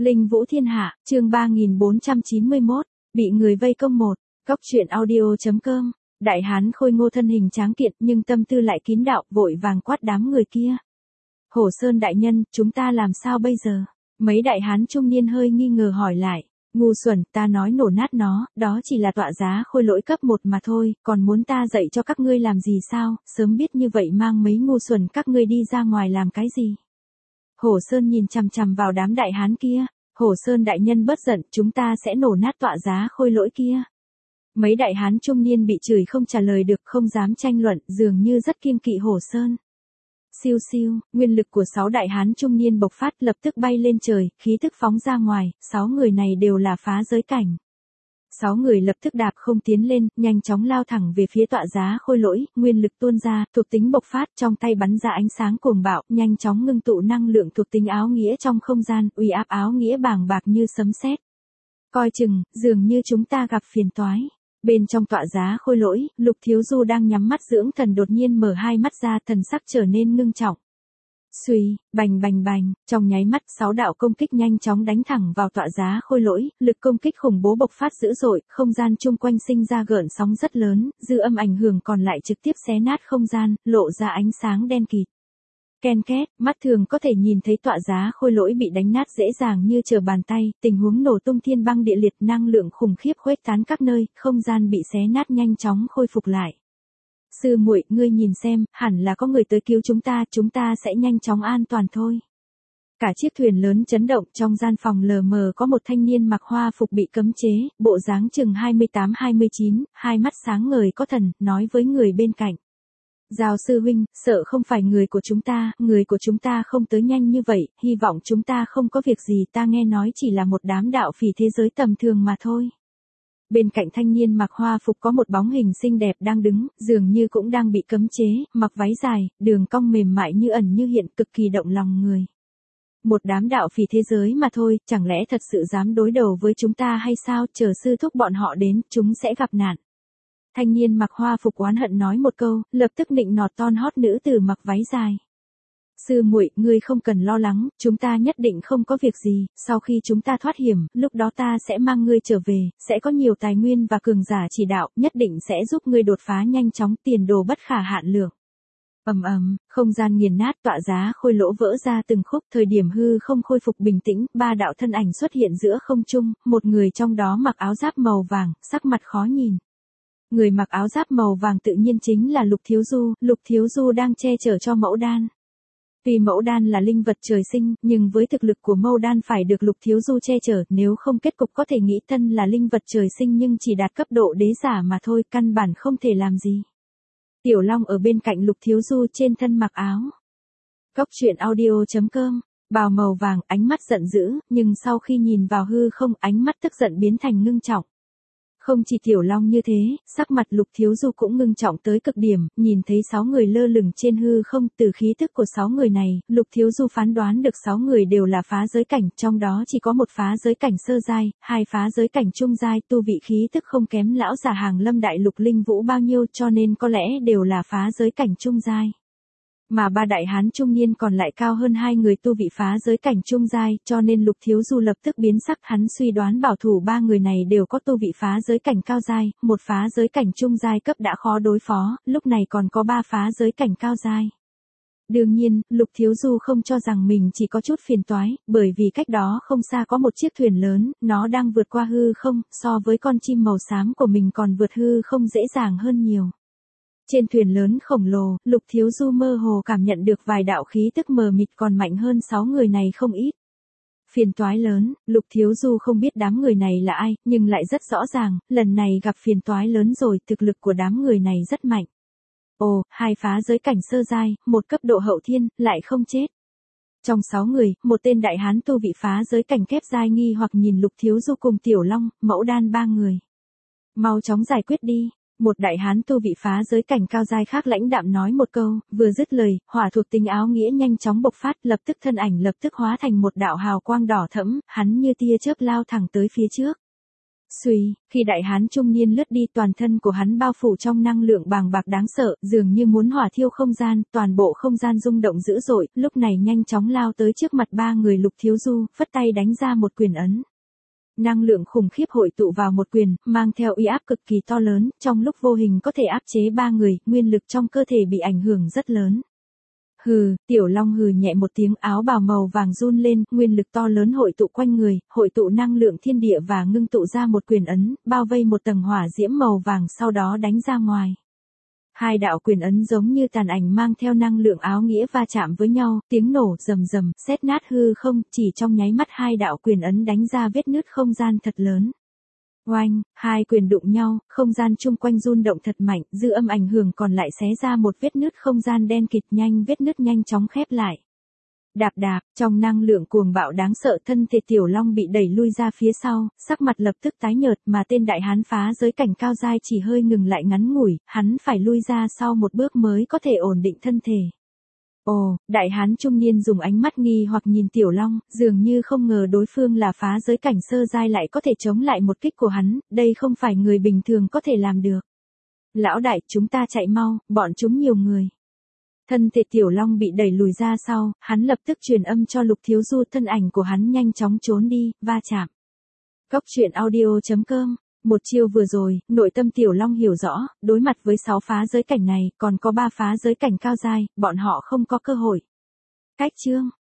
Linh Vũ Thiên Hạ, chương 3491, bị người vây công một. Góc truyện audio.com. Đại hán khôi ngô thân hình tráng kiện nhưng tâm tư lại kín đạo, vội vàng quát đám người kia. Hổ Sơn đại nhân, chúng ta làm sao bây giờ? Mấy đại hán trung niên hơi nghi ngờ hỏi lại. Ngu xuẩn, ta nói nổ nát nó, đó chỉ là tọa giá khôi lỗi cấp 1 mà thôi, còn muốn ta dạy cho các ngươi làm gì sao, sớm biết như vậy mang mấy ngu xuẩn các ngươi đi ra ngoài làm cái gì. Hổ Sơn nhìn chằm chằm vào đám đại hán kia. Hổ Sơn đại nhân bất giận, chúng ta sẽ nổ nát tọa giá khôi lỗi kia. Mấy đại hán trung niên bị chửi không trả lời được, không dám tranh luận, dường như rất kiêng kỵ Hổ Sơn. Siêu siêu, nguyên lực của 6 đại hán trung niên bộc phát, lập tức bay lên trời, khí tức phóng ra ngoài, 6 người này đều là phá giới cảnh. 6 người lập tức đạp không tiến lên, nhanh chóng lao thẳng về phía tọa giá khôi lỗi, nguyên lực tuôn ra, thuộc tính bộc phát, trong tay bắn ra ánh sáng cuồng bạo, nhanh chóng ngưng tụ năng lượng thuộc tính áo nghĩa trong không gian, uy áp áo nghĩa bàng bạc như sấm sét. Coi chừng, dường như chúng ta gặp phiền toái. Bên trong tọa giá khôi lỗi, Lục Thiếu Du đang nhắm mắt dưỡng thần đột nhiên mở hai mắt ra, thần sắc trở nên ngưng trọng. Xuy, bành bành bành, trong nháy mắt 6 đạo công kích nhanh chóng đánh thẳng vào tọa giá khôi lỗi, lực công kích khủng bố bộc phát dữ dội, không gian chung quanh sinh ra gợn sóng rất lớn, dư âm ảnh hưởng còn lại trực tiếp xé nát không gian, lộ ra ánh sáng đen kịt. Ken két, mắt thường có thể nhìn thấy tọa giá khôi lỗi bị đánh nát dễ dàng như trở bàn tay, tình huống nổ tung thiên băng địa liệt, năng lượng khủng khiếp khuếch tán các nơi, không gian bị xé nát nhanh chóng khôi phục lại. Sư muội, ngươi nhìn xem, hẳn là có người tới cứu chúng ta sẽ nhanh chóng an toàn thôi. Cả chiếc thuyền lớn chấn động, trong gian phòng lờ mờ có một thanh niên mặc hoa phục bị cấm chế, bộ dáng chừng 28-29, hai mắt sáng ngời có thần, nói với người bên cạnh. Giao sư huynh, sợ không phải người của chúng ta không tới nhanh như vậy, hy vọng chúng ta không có việc gì, ta nghe nói chỉ là một đám đạo phỉ thế giới tầm thường mà thôi. Bên cạnh thanh niên mặc hoa phục có một bóng hình xinh đẹp đang đứng, dường như cũng đang bị cấm chế, mặc váy dài, đường cong mềm mại như ẩn như hiện, cực kỳ động lòng người. Một đám đạo phỉ thế giới mà thôi, chẳng lẽ thật sự dám đối đầu với chúng ta hay sao, chờ sư thúc bọn họ đến, chúng sẽ gặp nạn. Thanh niên mặc hoa phục oán hận nói một câu, lập tức nịnh nọt ton hót nữ tử mặc váy dài. Sư muội, ngươi không cần lo lắng, chúng ta nhất định không có việc gì, sau khi chúng ta thoát hiểm, lúc đó ta sẽ mang ngươi trở về, sẽ có nhiều tài nguyên và cường giả chỉ đạo, nhất định sẽ giúp ngươi đột phá nhanh chóng, tiền đồ bất khả hạn lượng. Ầm ầm, không gian nghiền nát, tọa giá khôi lỗ vỡ ra từng khúc, thời điểm hư không khôi phục bình tĩnh, 3 đạo thân ảnh xuất hiện giữa không trung, một người trong đó mặc áo giáp màu vàng, sắc mặt khó nhìn. Người mặc áo giáp màu vàng tự nhiên chính là Lục Thiếu Du đang che chở cho Mẫu Đan. Vì Mẫu Đan là linh vật trời sinh, nhưng với thực lực của Mẫu Đan phải được Lục Thiếu Du che chở, nếu không kết cục có thể nghĩ thân là linh vật trời sinh nhưng chỉ đạt cấp độ đế giả mà thôi, căn bản không thể làm gì. Tiểu Long ở bên cạnh Lục Thiếu Du trên thân mặc áo. Góc truyện audio.com, bào màu vàng, ánh mắt giận dữ, nhưng sau khi nhìn vào hư không, ánh mắt tức giận biến thành ngưng trọng. Không chỉ Tiểu Long như thế, sắc mặt Lục Thiếu Du cũng ngưng trọng tới cực điểm, nhìn thấy 6 người lơ lửng trên hư không, từ khí tức của 6 người này, Lục Thiếu Du phán đoán được 6 người đều là phá giới cảnh, trong đó chỉ có một phá giới cảnh sơ giai, 2 phá giới cảnh trung giai, tu vị khí tức không kém lão giả Hàng Lâm đại lục Linh Vũ bao nhiêu, cho nên có lẽ đều là phá giới cảnh trung giai. Mà 3 đại hán trung niên còn lại cao hơn 2 người tu vị phá giới cảnh trung giai, cho nên Lục Thiếu Du lập tức biến sắc, hắn suy đoán bảo thủ 3 người này đều có tu vị phá giới cảnh cao giai, một phá giới cảnh trung giai cấp đã khó đối phó, lúc này còn có 3 phá giới cảnh cao giai. Đương nhiên, Lục Thiếu Du không cho rằng mình chỉ có chút phiền toái, bởi vì cách đó không xa có một chiếc thuyền lớn, nó đang vượt qua hư không, so với con chim màu xám của mình còn vượt hư không dễ dàng hơn nhiều. Trên thuyền lớn khổng lồ, Lục Thiếu Du mơ hồ cảm nhận được vài đạo khí tức mờ mịt còn mạnh hơn 6 người này không ít. Phiền toái lớn, Lục Thiếu Du không biết đám người này là ai, nhưng lại rất rõ ràng, lần này gặp phiền toái lớn rồi, thực lực của đám người này rất mạnh. Ồ, 2 phá giới cảnh sơ giai, một cấp độ hậu thiên, lại không chết. Trong 6 người, một tên đại hán tu vị phá giới cảnh kép giai nghi hoặc nhìn Lục Thiếu Du cùng Tiểu Long, Mẫu Đan 3 người. Mau chóng giải quyết đi. Một đại hán tu vị phá giới cảnh cao giai khác lãnh đạm nói một câu, vừa dứt lời, hỏa thuộc tính áo nghĩa nhanh chóng bộc phát, lập tức thân ảnh lập tức hóa thành một đạo hào quang đỏ thẫm, hắn như tia chớp lao thẳng tới phía trước. Xuy, khi đại hán trung niên lướt đi toàn thân của hắn bao phủ trong năng lượng bàng bạc đáng sợ, dường như muốn hỏa thiêu không gian, toàn bộ không gian rung động dữ dội, lúc này nhanh chóng lao tới trước mặt ba người Lục Thiếu Du, phất tay đánh ra một quyền ấn. Năng lượng khủng khiếp hội tụ vào một quyền, mang theo uy áp cực kỳ to lớn, trong lúc vô hình có thể áp chế ba người, nguyên lực trong cơ thể bị ảnh hưởng rất lớn. Hừ, Tiểu Long hừ nhẹ một tiếng, áo bào màu vàng run lên, nguyên lực to lớn hội tụ quanh người, hội tụ năng lượng thiên địa và ngưng tụ ra một quyền ấn, bao vây một tầng hỏa diễm màu vàng sau đó đánh ra ngoài. Hai đạo quyền ấn giống như tàn ảnh mang theo năng lượng áo nghĩa va chạm với nhau, tiếng nổ rầm rầm, sét nát hư không, chỉ trong nháy mắt hai đạo quyền ấn đánh ra vết nứt không gian thật lớn. Oanh, hai quyền đụng nhau, không gian chung quanh rung động thật mạnh, dư âm ảnh hưởng còn lại xé ra một vết nứt không gian đen kịt, nhanh vết nứt nhanh chóng khép lại. Đạp đạp, trong năng lượng cuồng bạo đáng sợ, thân thể Tiểu Long bị đẩy lui ra phía sau, sắc mặt lập tức tái nhợt, mà tên đại hán phá giới cảnh cao giai chỉ hơi ngừng lại ngắn ngủi, hắn phải lui ra sau một bước mới có thể ổn định thân thể. Ồ, đại hán trung niên dùng ánh mắt nghi hoặc nhìn Tiểu Long, dường như không ngờ đối phương là phá giới cảnh sơ giai lại có thể chống lại một kích của hắn, đây không phải người bình thường có thể làm được. Lão đại, chúng ta chạy mau, bọn chúng nhiều người. Thân thể Tiểu Long bị đẩy lùi ra sau, hắn lập tức truyền âm cho Lục Thiếu Du, thân ảnh của hắn nhanh chóng trốn đi, va chạm. Góc truyện audio.com. Một chiêu vừa rồi, nội tâm Tiểu Long hiểu rõ, đối mặt với 6 phá giới cảnh này, còn có 3 phá giới cảnh cao giai, bọn họ không có cơ hội. Cách chương